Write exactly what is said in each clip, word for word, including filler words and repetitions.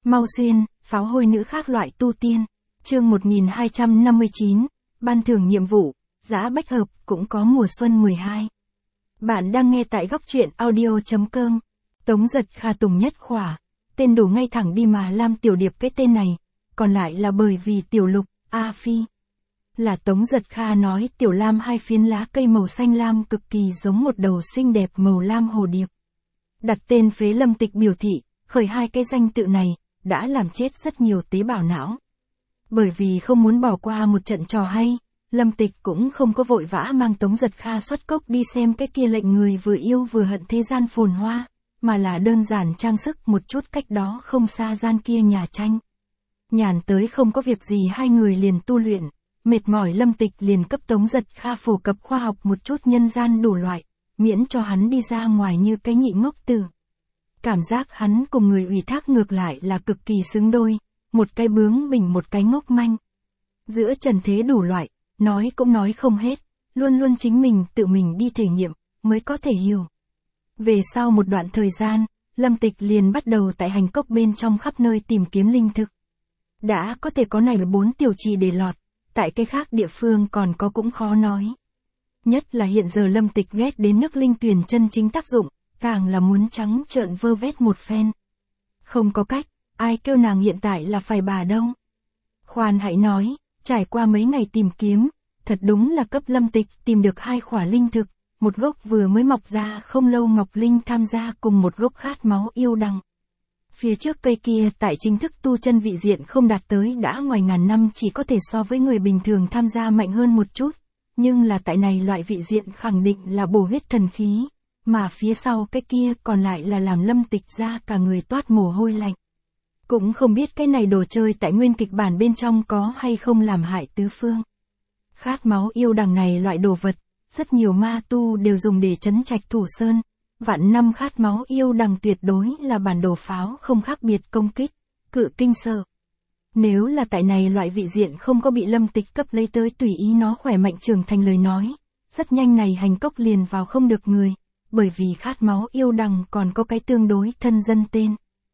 Mau Xuyên, pháo hôi nữ khác loại tu tiên. Chương một nghìn hai trăm năm mươi chín, ban thưởng nhiệm vụ, Dã Bách Hợp cũng có mùa xuân mười hai. Bạn đang nghe tại góc truyện audio.com. Tống Giật Kha Tùng Nhất Khỏa, tên đủ ngay thẳng đi mà Lam Tiểu Điệp cái tên này, còn lại là bởi vì Tiểu Lục, A Phi. Là Tống Giật Kha nói Tiểu Lam hai phiến lá cây màu xanh lam cực kỳ giống một đầu xinh đẹp màu lam hồ điệp. Đặt tên phế Lâm Tịch biểu thị, khởi hai cái danh tự này, đã làm chết rất nhiều tế bào não. Bởi vì không muốn bỏ qua một trận trò hay, Lâm Tịch cũng không có vội vã mang Tống Giật Kha xuất cốc đi xem cái kia lệnh người vừa yêu vừa hận thế gian phồn hoa, mà là đơn giản trang sức một chút cách đó không xa gian kia nhà tranh. Nhàn tới không có việc gì hai người liền tu luyện, mệt mỏi Lâm Tịch liền cấp Tống Giật Kha phổ cập khoa học một chút nhân gian đủ loại, miễn cho hắn đi ra ngoài như cái nhị ngốc tử. Cảm giác hắn cùng người ủy thác ngược lại là cực kỳ xứng đôi, một cái bướng bỉnh một cái ngốc manh. Giữa trần thế đủ loại, nói cũng nói không hết, luôn luôn chính mình tự mình đi thể nghiệm, mới có thể hiểu. Về sau một đoạn thời gian, Lâm Tịch liền bắt đầu tại hành cốc bên trong khắp nơi tìm kiếm linh thực. Đã có thể có này bốn tiểu trì để lọt, tại cái khác địa phương còn có cũng khó nói. Nhất là hiện giờ Lâm Tịch ghét đến nước linh tuyền chân chính tác dụng, càng là muốn trắng trợn vơ vét một phen. Không có cách, ai kêu nàng hiện tại là phải bà đâu. Khoan hãy nói, trải qua mấy ngày tìm kiếm, thật đúng là cấp Lâm Tịch tìm được hai khỏa linh thực, một gốc vừa mới mọc ra không lâu ngọc linh tham gia cùng một gốc khát máu yêu đằng. Phía trước cây kia tại chính thức tu chân vị diện không đạt tới đã ngoài ngàn năm chỉ có thể so với người bình thường tham gia mạnh hơn một chút, nhưng là tại này loại vị diện khẳng định là bổ huyết thần khí, mà phía sau cái kia còn lại là làm Lâm Tịch ra cả người toát mồ hôi lạnh. Cũng không biết cái này đồ chơi tại nguyên kịch bản bên trong có hay không làm hại tứ phương. Khát máu yêu đằng này loại đồ vật, rất nhiều ma tu đều dùng để trấn trạch thủ sơn. Vạn năm khát máu yêu đằng tuyệt đối là bản đồ pháo không khác biệt công kích, cự kinh sợ. Nếu là tại này loại vị diện không có bị Lâm Tịch cấp lấy tới tùy ý nó khỏe mạnh trưởng thành lời nói, rất nhanh này hành cốc liền vào không được người, bởi vì khát máu yêu đằng còn có cái tương đối thân dân tên.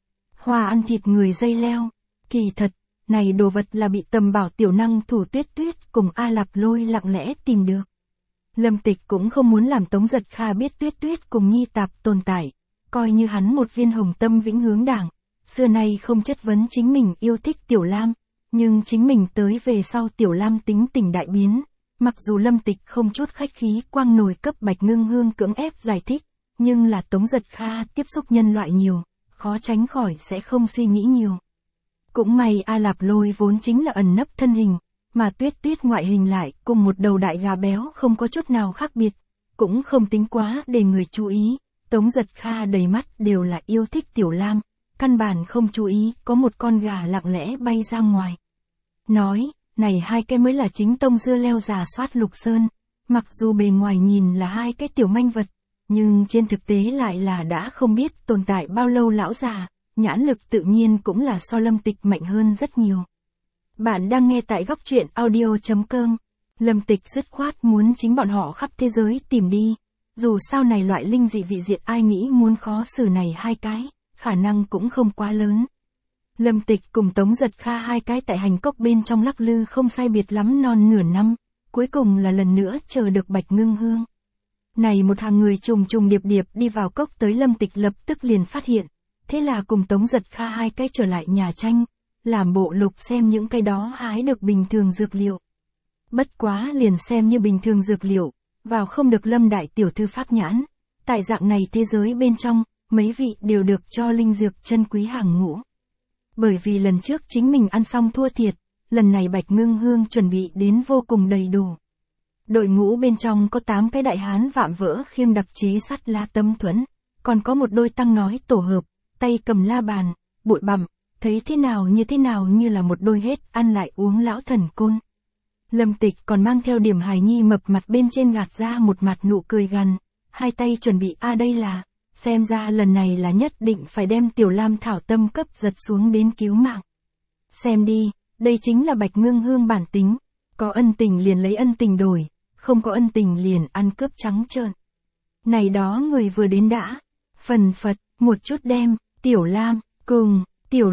Hoa ăn thịt người dây leo, kỳ thật, này đồ vật là bị Tầm Bảo tiểu năng thủ Tuyết Tuyết cùng A Lạp Lôi lặng lẽ tìm được. Lâm Tịch cũng không muốn làm Tống Giật Kha biết Tuyết Tuyết cùng Nhi Tạp tồn tại, coi như hắn một viên hồng tâm vĩnh hướng đảng, xưa nay không chất vấn chính mình yêu thích Tiểu Lam, nhưng chính mình tới về sau Tiểu Lam tính tình đại biến, mặc dù Lâm Tịch không chút khách khí quang nổi cấp Bạch Ngưng Hương cưỡng ép giải thích, nhưng là Tống Giật Kha tiếp xúc nhân loại nhiều, khó tránh khỏi sẽ không suy nghĩ nhiều. Cũng may A Lạp Lôi vốn chính là ẩn nấp thân hình, mà Tuyết Tuyết ngoại hình lại cùng một đầu đại gà béo không có chút nào khác biệt, cũng không tính quá để người chú ý. Tống Giật Kha đầy mắt đều là yêu thích Tiểu Lam, căn bản không chú ý có một con gà lặng lẽ bay ra ngoài. Nói, này hai cái mới là chính tông dưa leo giả soát Lục Sơn, mặc dù bề ngoài nhìn là hai cái tiểu manh vật, nhưng trên thực tế lại là đã không biết tồn tại bao lâu lão già, nhãn lực tự nhiên cũng là so Lâm Tịch mạnh hơn rất nhiều. Bạn đang nghe tại góc truyện audio.com. Lâm Tịch dứt khoát muốn chính bọn họ khắp thế giới tìm đi. Dù sao này loại linh dị vị diện ai nghĩ muốn khó xử này hai cái, khả năng cũng không quá lớn. Lâm Tịch cùng Tống Giật Kha hai cái tại hành cốc bên trong lắc lư không sai biệt lắm non nửa năm, cuối cùng là lần nữa chờ được Bạch Ngưng Hương. Này một hàng người trùng trùng điệp điệp đi vào cốc tới Lâm Tịch lập tức liền phát hiện, thế là cùng Tống Giật Kha hai cái trở lại nhà tranh. Làm bộ lục xem những cái đó hái được bình thường dược liệu. Bất quá liền xem như bình thường dược liệu, vào không được Lâm đại tiểu thư pháp nhãn. Tại dạng này thế giới bên trong, mấy vị đều được cho linh dược chân quý hàng ngũ. Bởi vì lần trước chính mình ăn xong thua thiệt, lần này Bạch Ngưng Hương chuẩn bị đến vô cùng đầy đủ. Đội ngũ bên trong có tám cái đại hán vạm vỡ khiêng đặc chế sắt la tâm thuẫn, còn có một đôi tăng nói tổ hợp, tay cầm la bàn, bụi bặm. Thấy thế nào như thế nào như là một đôi hết ăn lại uống lão thần côn. Lâm Tịch còn mang theo điểm hài nhi mập mặt bên trên gạt ra một mặt nụ cười gằn, hai tay chuẩn bị a à đây là, xem ra lần này là nhất định phải đem Tiểu Lam thảo tâm cấp giật xuống đến cứu mạng. Xem đi, đây chính là Bạch Ngưng Hương bản tính, có ân tình liền lấy ân tình đổi, không có ân tình liền ăn cướp trắng trợn. Này đó người vừa đến đã, phần phật, một chút đem, Tiểu Lam, cùng Tiểu Lục,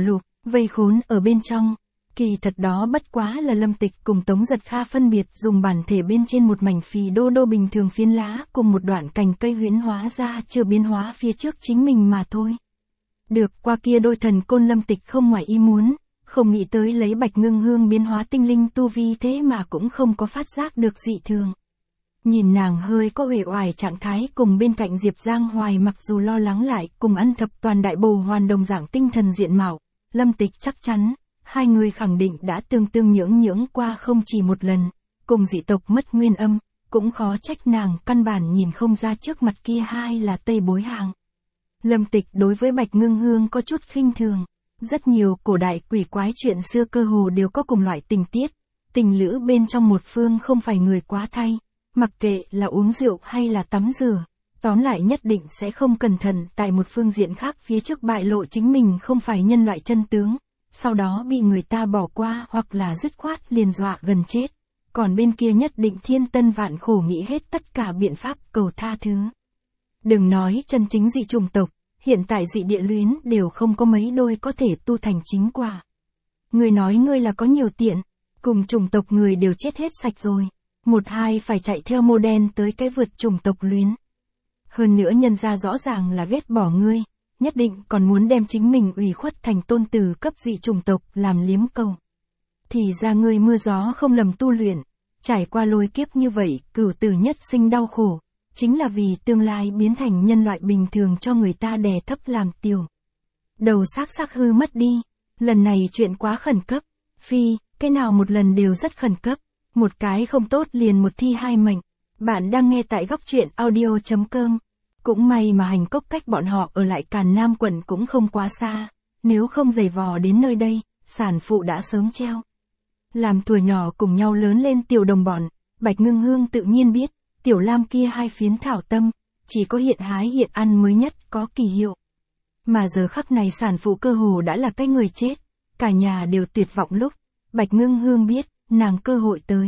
vây khốn ở bên trong. Kỳ thật đó bất quá là Lâm Tịch cùng Tống Giật Kha phân biệt dùng bản thể bên trên một mảnh phì đô đô bình thường phiến lá cùng một đoạn cành cây huyễn hóa ra chưa biến hóa phía trước chính mình mà thôi. Được qua kia đôi thần côn Lâm Tịch không ngoài ý muốn, không nghĩ tới lấy Bạch Ngưng Hương biến hóa tinh linh tu vi thế mà cũng không có phát giác được dị thường. Nhìn nàng hơi có uể oải trạng thái cùng bên cạnh Diệp Giang Hoài mặc dù lo lắng lại cùng ăn thập toàn đại bồ hoàn đồng dạng tinh thần diện mạo, Lâm Tịch chắc chắn, hai người khẳng định đã tương tương nhưỡng nhưỡng qua không chỉ một lần, cùng dị tộc mất nguyên âm, cũng khó trách nàng căn bản nhìn không ra trước mặt kia hai là Tây bối hàng. Lâm Tịch đối với Bạch Ngưng Hương có chút khinh thường, rất nhiều cổ đại quỷ quái chuyện xưa cơ hồ đều có cùng loại tình tiết, tình lữ bên trong một phương không phải người quá thay, mặc kệ là uống rượu hay là tắm rửa, tóm lại nhất định sẽ không cẩn thận tại một phương diện khác phía trước bại lộ chính mình không phải nhân loại chân tướng, sau đó bị người ta bỏ qua hoặc là dứt khoát liền dọa gần chết, còn bên kia nhất định thiên tân vạn khổ nghĩ hết tất cả biện pháp cầu tha thứ. Đừng nói chân chính dị chủng tộc, hiện tại dị địa luyến đều không có mấy đôi có thể tu thành chính quả. Người nói ngươi là có nhiều tiện, cùng chủng tộc người đều chết hết sạch rồi, một hai phải chạy theo mô đen tới cái vượt chủng tộc luyến. Hơn nữa nhân ra rõ ràng là ghét bỏ ngươi, nhất định còn muốn đem chính mình ủy khuất thành tôn tử cấp dị chủng tộc làm liếm cầu. Thì ra ngươi mưa gió không lầm tu luyện, trải qua lôi kiếp như vậy, cửu tử nhất sinh đau khổ, chính là vì tương lai biến thành nhân loại bình thường cho người ta đè thấp làm tiểu. Đầu xác xác hư mất đi, lần này chuyện quá khẩn cấp, phi, cái nào một lần đều rất khẩn cấp, một cái không tốt liền một thi hai mệnh. Bạn đang nghe tại góc truyện audio chấm com. Cũng may mà Hành Cốc cách bọn họ ở lại Càn Nam quận cũng không quá xa, nếu không giày vò đến nơi đây, sản phụ đã sớm treo. Làm tuổi nhỏ cùng nhau lớn lên tiểu đồng bọn, Bạch Ngưng Hương tự nhiên biết, tiểu lam kia hai phiến thảo tâm, chỉ có hiện hái hiện ăn mới nhất có kỳ hiệu. Mà giờ khắc này sản phụ cơ hồ đã là cái người chết, cả nhà đều tuyệt vọng lúc, Bạch Ngưng Hương biết, nàng cơ hội tới.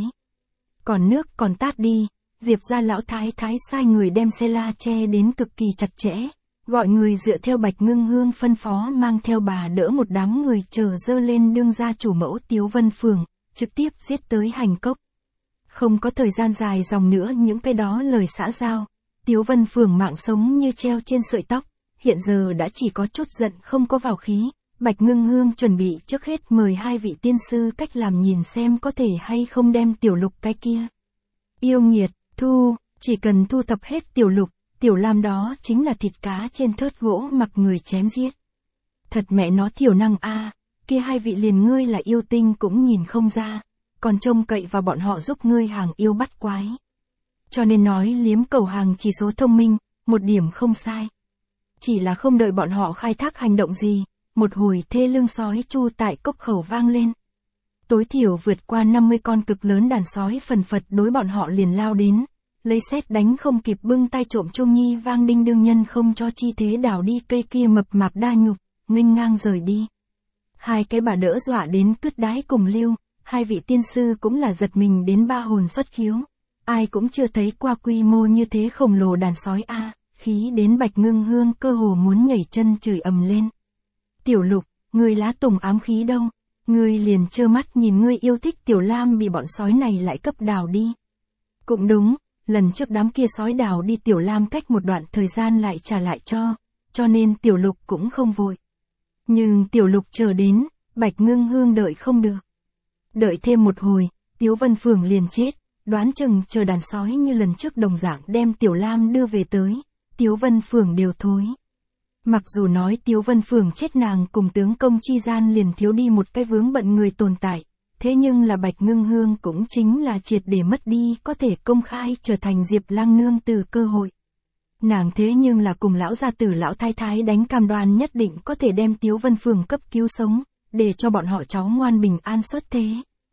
Còn nước còn tát đi, Diệp gia lão thái thái sai người đem xe la che đến cực kỳ chặt chẽ, gọi người dựa theo Bạch Ngưng Hương phân phó mang theo bà đỡ một đám người chờ dơ lên đương gia chủ mẫu Tiếu Vân Phường, trực tiếp giết tới Hành Cốc. Không có thời gian dài dòng nữa những cái đó lời xã giao, Tiếu Vân Phường mạng sống như treo trên sợi tóc, hiện giờ đã chỉ có chút giận không có vào khí. Bạch Ngưng Hương chuẩn bị trước hết mời hai vị tiên sư cách làm nhìn xem có thể hay không đem tiểu lục cái kia. Yêu nghiệt, thu, chỉ cần thu thập hết tiểu lục, tiểu lam đó chính là thịt cá trên thớt gỗ mặc người chém giết. Thật mẹ nó thiểu năng a, kia hai vị liền ngươi là yêu tinh cũng nhìn không ra, còn trông cậy vào bọn họ giúp ngươi hàng yêu bắt quái. Cho nên nói liếm cầu hàng chỉ số thông minh, một điểm không sai. Chỉ là không đợi bọn họ khai thác hành động gì. Một hồi thê lương sói chu tại cốc khẩu vang lên. Tối thiểu vượt qua năm mươi con cực lớn đàn sói phần phật đối bọn họ liền lao đến, lấy sét đánh không kịp bưng tay trộm Trung Nhi vang đinh đương nhân không cho chi thế đảo đi cây kia mập mạp đa nhục, nghênh ngang rời đi. Hai cái bà đỡ dọa đến cứt đái cùng lưu, hai vị tiên sư cũng là giật mình đến ba hồn xuất khiếu. Ai cũng chưa thấy qua quy mô như thế khổng lồ đàn sói a, khí đến Bạch Ngưng Hương cơ hồ muốn nhảy chân chửi ầm lên. Tiểu lục, ngươi lá tùng ám khí đâu, ngươi liền trơ mắt nhìn ngươi yêu thích tiểu lam bị bọn sói này lại cấp đào đi. Cũng đúng, lần trước đám kia sói đào đi tiểu lam cách một đoạn thời gian lại trả lại cho, cho nên tiểu lục cũng không vội. Nhưng tiểu lục chờ đến, Bạch Ngưng Hương đợi không được. Đợi thêm một hồi, Tiếu Vân Phường liền chết, đoán chừng chờ đàn sói như lần trước đồng dạng đem tiểu lam đưa về tới, Tiếu Vân Phường đều thối. Mặc dù nói Tiếu Vân Phường chết nàng cùng tướng công chi gian liền thiếu đi một cái vướng bận người tồn tại, thế nhưng là Bạch Ngưng Hương cũng chính là triệt để mất đi có thể công khai trở thành Diệp Lang nương từ cơ hội. Nàng thế nhưng là cùng lão gia tử lão thái thái đánh cam đoan nhất định có thể đem Tiếu Vân Phường cấp cứu sống, để cho bọn họ cháu ngoan bình an xuất thế.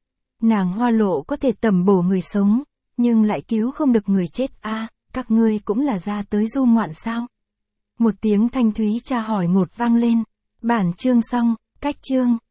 Nàng hoa lộ có thể tầm bổ người sống, nhưng lại cứu không được người chết a, à, các ngươi cũng là ra tới du ngoạn sao? Một tiếng thanh thúy tra hỏi ngột vang lên. Bản chương xong, cách chương.